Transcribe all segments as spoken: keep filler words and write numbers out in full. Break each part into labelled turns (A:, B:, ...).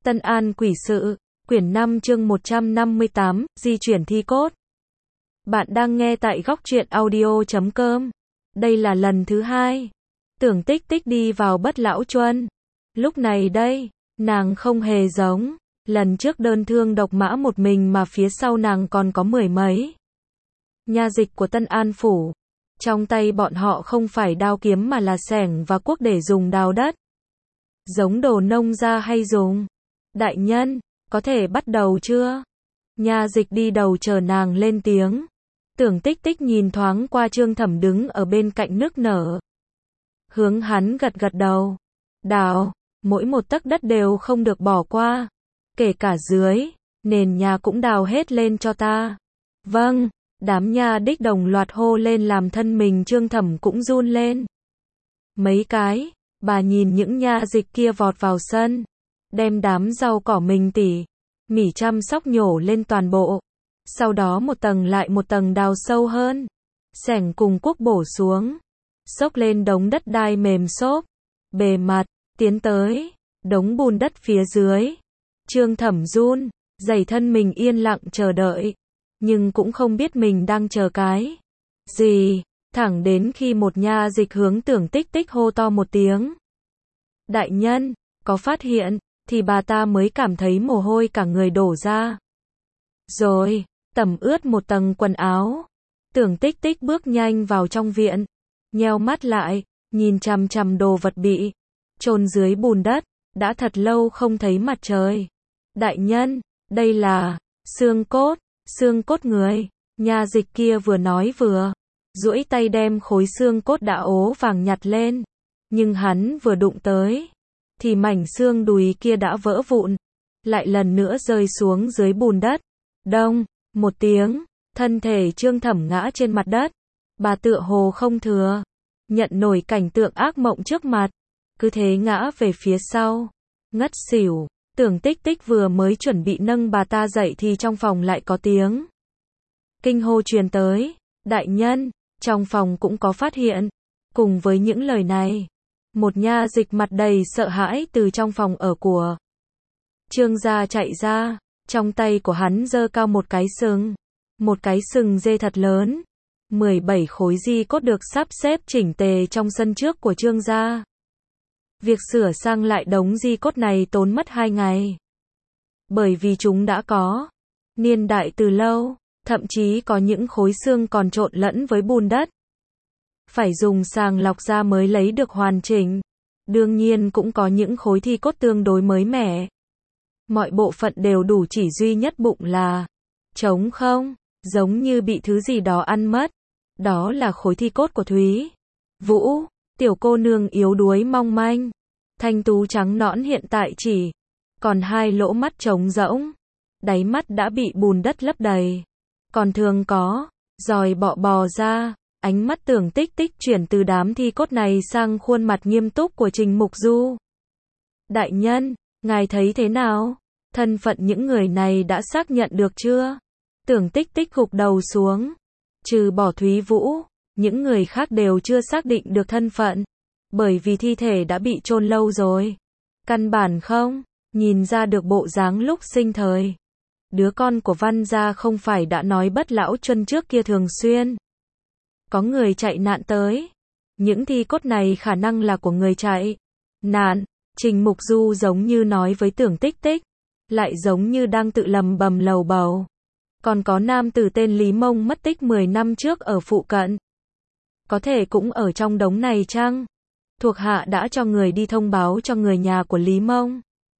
A: Tân An Quỷ Sự, quyển năm chương một trăm năm mươi tám, di chuyển thi cốt. Bạn đang nghe tại góc truyện audio chấm com. Đây là lần thứ hai. Tưởng Tích Tích đi vào Bất Lão Chuân. Lúc này đây, nàng không hề giống. Lần trước đơn thương độc mã một mình mà phía sau nàng còn có mười mấy nha dịch của Tân An Phủ. Trong tay bọn họ không phải đao kiếm mà là xẻng và cuốc để dùng đào đất. Giống đồ nông gia hay dùng. Đại nhân, có thể bắt đầu chưa? Nha dịch đi đầu chờ nàng lên tiếng. Tưởng Tích Tích nhìn thoáng qua Trương Thẩm đứng ở bên cạnh nức nở. Hướng hắn gật gật đầu. Đào, mỗi một tấc đất đều không được bỏ qua. Kể cả dưới, nền nhà cũng đào hết lên cho ta. Vâng, đám nha đích đồng loạt hô lên làm thân mình Trương Thẩm cũng run lên. Mấy cái, bà nhìn những nha dịch kia vọt vào sân. Đem đám rau cỏ mình tỉ mỉ chăm sóc nhổ lên toàn bộ. Sau đó một tầng lại một tầng đào sâu hơn. Xẻng cùng cuốc bổ xuống. Xốc lên đống đất đai mềm xốp. Bề mặt, tiến tới. Đống bùn đất phía dưới. Trương Thẩm run, dày thân mình yên lặng chờ đợi. Nhưng cũng không biết mình đang chờ cái gì. Thẳng đến khi một nha dịch hướng Tưởng Tích Tích hô to một tiếng. Đại nhân, có phát hiện, thì bà ta mới cảm thấy mồ hôi cả người đổ ra. Rồi, tẩm ướt một tầng quần áo. Tưởng Tích Tích bước nhanh vào trong viện. Nheo mắt lại, nhìn chằm chằm đồ vật bị chôn dưới bùn đất. Đã thật lâu không thấy mặt trời. Đại nhân, đây là xương cốt, xương cốt người. Nha dịch kia vừa nói vừa duỗi tay đem khối xương cốt đã ố vàng nhặt lên. Nhưng hắn vừa đụng tới thì mảnh xương đùi kia đã vỡ vụn, lại lần nữa rơi xuống dưới bùn đất. Đông, một tiếng, thân thể Trương Thẩm ngã trên mặt đất. Bà tựa hồ không thừa nhận nổi cảnh tượng ác mộng trước mặt, cứ thế ngã về phía sau, ngất xỉu. Tưởng Tích Tích vừa mới chuẩn bị nâng bà ta dậy thì trong phòng lại có tiếng kinh hô truyền tới. Đại nhân, trong phòng cũng có phát hiện. Cùng với những lời này, một nha dịch mặt đầy sợ hãi từ trong phòng ở của Trương gia chạy ra. Trong tay của hắn giơ cao một cái sừng. Một cái sừng dê thật lớn. mười bảy khối di cốt được sắp xếp chỉnh tề trong sân trước của Trương gia. Việc sửa sang lại đống di cốt này tốn mất hai ngày. Bởi vì chúng đã có niên đại từ lâu, thậm chí có những khối xương còn trộn lẫn với bùn đất. Phải dùng sàng lọc ra mới lấy được hoàn chỉnh. Đương nhiên cũng có những khối thi cốt tương đối mới mẻ. Mọi bộ phận đều đủ, chỉ duy nhất bụng là trống không, giống như bị thứ gì đó ăn mất. Đó là khối thi cốt của Thúy Vũ, tiểu cô nương yếu đuối mong manh. Thanh tú trắng nõn hiện tại chỉ còn hai lỗ mắt trống rỗng. Đáy mắt đã bị bùn đất lấp đầy. Còn thường có giòi bọ bò ra. Ánh mắt Tưởng Tích Tích chuyển từ đám thi cốt này sang khuôn mặt nghiêm túc của Trình Mục Du. Đại nhân, ngài thấy thế nào? Thân phận những người này đã xác nhận được chưa? Tưởng Tích Tích gục đầu xuống. Trừ bỏ Thúy Vũ, những người khác đều chưa xác định được thân phận. Bởi vì thi thể đã bị chôn lâu rồi. Căn bản không nhìn ra được bộ dáng lúc sinh thời. Đứa con của Văn gia không phải đã nói Bất Lão Chuân trước kia thường xuyên có người chạy nạn tới. Những thi cốt này khả năng là của người chạy nạn. Trình Mục Du giống như nói với Tưởng Tích Tích, lại giống như đang tự lầm bầm lầu bầu. Còn có nam tử tên Lý Mông mất tích mười năm trước ở phụ cận. Có thể cũng ở trong đống này chăng? Thuộc hạ đã cho người đi thông báo cho người nhà của Lý Mông.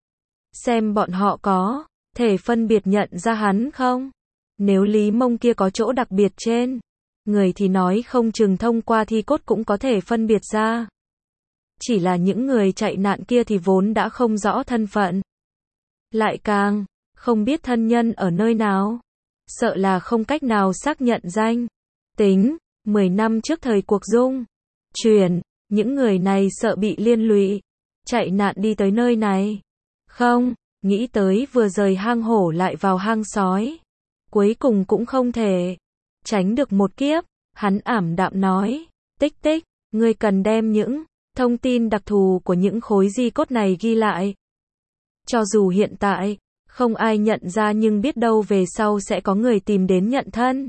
A: Xem bọn họ có thể phân biệt nhận ra hắn không? Nếu Lý Mông kia có chỗ đặc biệt trên người thì nói không chừng thông qua thi cốt cũng có thể phân biệt ra. Chỉ là những người chạy nạn kia thì vốn đã không rõ thân phận. Lại càng không biết thân nhân ở nơi nào. Sợ là không cách nào xác nhận danh tính. Mười năm trước thời cuộc dung chuyển, những người này sợ bị liên lụy, chạy nạn đi tới nơi này. Không, nghĩ tới vừa rời hang hổ lại vào hang sói. Cuối cùng cũng không thể tránh được một kiếp. Hắn ảm đạm nói, Tích Tích, ngươi cần đem những thông tin đặc thù của những khối di cốt này ghi lại. Cho dù hiện tại, không ai nhận ra nhưng biết đâu về sau sẽ có người tìm đến nhận thân.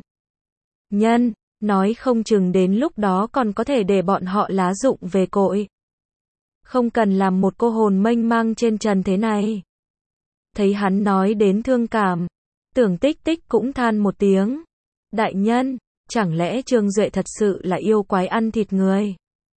A: Nhân, nói không chừng đến lúc đó còn có thể để bọn họ lá dụng về cội. Không cần làm một cô hồn mênh mang trên trần thế này. Thấy hắn nói đến thương cảm, Tưởng Tích Tích cũng than một tiếng. Đại nhân, chẳng lẽ Trương Duệ thật sự là yêu quái ăn thịt người?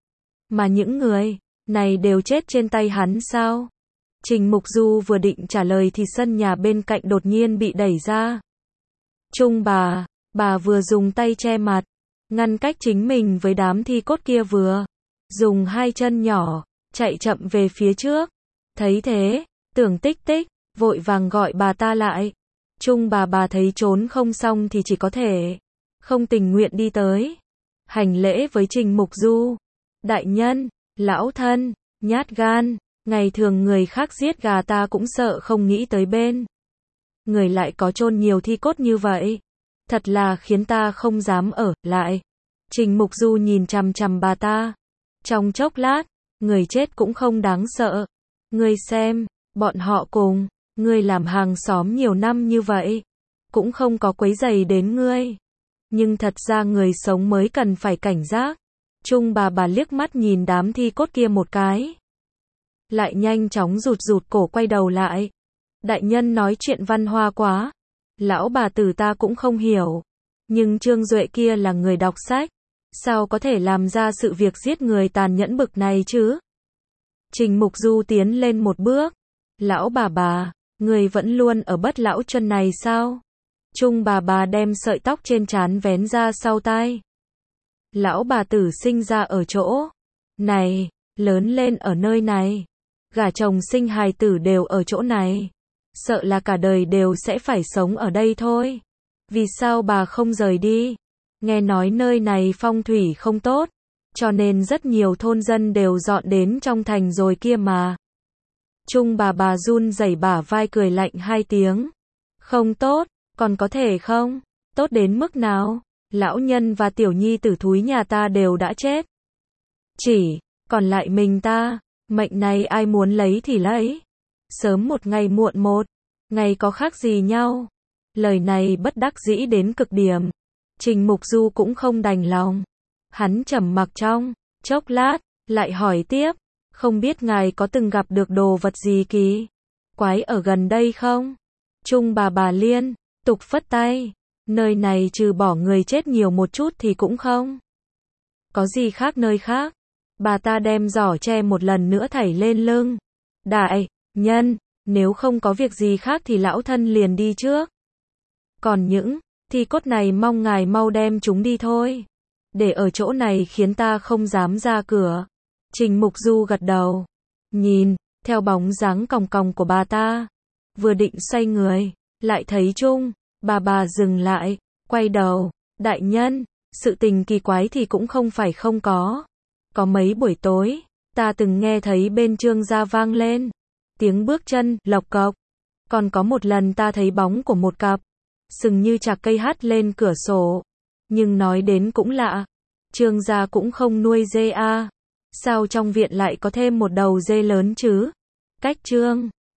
A: Mà những người này đều chết trên tay hắn sao? Trình Mục Du vừa định trả lời thì sân nhà bên cạnh đột nhiên bị đẩy ra. Trung bà, bà vừa dùng tay che mặt, ngăn cách chính mình với đám thi cốt kia vừa dùng hai chân nhỏ, chạy chậm về phía trước. Thấy thế, Tưởng Tích Tích vội vàng gọi bà ta lại. Trung bà bà thấy trốn không xong thì chỉ có thể không tình nguyện đi tới, hành lễ với Trình Mục Du. Đại nhân, lão thân, nhát gan, ngày thường người khác giết gà ta cũng sợ không nghĩ tới bên người lại có chôn nhiều thi cốt như vậy. Thật là khiến ta không dám ở lại. Trình Mục Du nhìn chằm chằm bà ta. Trong chốc lát, người chết cũng không đáng sợ. Ngươi xem, bọn họ cùng ngươi làm hàng xóm nhiều năm như vậy, cũng không có quấy rầy đến ngươi. Nhưng thật ra người sống mới cần phải cảnh giác. Trung bà bà liếc mắt nhìn đám thi cốt kia một cái, lại nhanh chóng rụt rụt cổ quay đầu lại. Đại nhân nói chuyện văn hoa quá, lão bà tử ta cũng không hiểu. Nhưng Trương Duệ kia là người đọc sách, sao có thể làm ra sự việc giết người tàn nhẫn bực này chứ? Trình Mục Du tiến lên một bước. Lão bà bà, người vẫn luôn ở bất lão chân này sao? Trung bà bà đem sợi tóc trên trán vén ra sau tai. Lão bà tử sinh ra ở chỗ này, lớn lên ở nơi này, gả chồng sinh hài tử đều ở chỗ này, sợ là cả đời đều sẽ phải sống ở đây thôi. Vì sao bà không rời đi? Nghe nói nơi này phong thủy không tốt, cho nên rất nhiều thôn dân đều dọn đến trong thành rồi kia mà. Trung bà bà run rẩy bả vai cười lạnh hai tiếng. Không tốt, còn có thể không? Tốt đến mức nào? Lão nhân và tiểu nhi tử thúi nhà ta đều đã chết. Chỉ còn lại mình ta, mệnh này ai muốn lấy thì lấy. Sớm một ngày muộn một ngày có khác gì nhau. Lời này bất đắc dĩ đến cực điểm. Trình Mục Du cũng không đành lòng. Hắn trầm mặc trong chốc lát, lại hỏi tiếp. Không biết ngài có từng gặp được đồ vật gì kỳ quái ở gần đây không? Trung bà bà liên tục phất tay. Nơi này trừ bỏ người chết nhiều một chút thì cũng không có gì khác nơi khác. Bà ta đem giỏ tre một lần nữa thảy lên lưng. Đại nhân, nếu không có việc gì khác thì lão thân liền đi trước. Còn những thi cốt này mong ngài mau đem chúng đi thôi. Để ở chỗ này khiến ta không dám ra cửa. Trình Mục Du gật đầu. Nhìn theo bóng dáng còng còng của bà ta, vừa định xoay người, lại thấy Trung bà bà dừng lại, quay đầu. Đại nhân, sự tình kỳ quái thì cũng không phải không có. Có mấy buổi tối, ta từng nghe thấy bên Trương gia vang lên tiếng bước chân lộc cộc. Còn có một lần ta thấy bóng của một cặp sừng như chạc cây hắt lên cửa sổ. Nhưng nói đến cũng lạ, Trương gia cũng không nuôi dê a. Sao trong viện lại có thêm một đầu dê lớn chứ? Cách Trương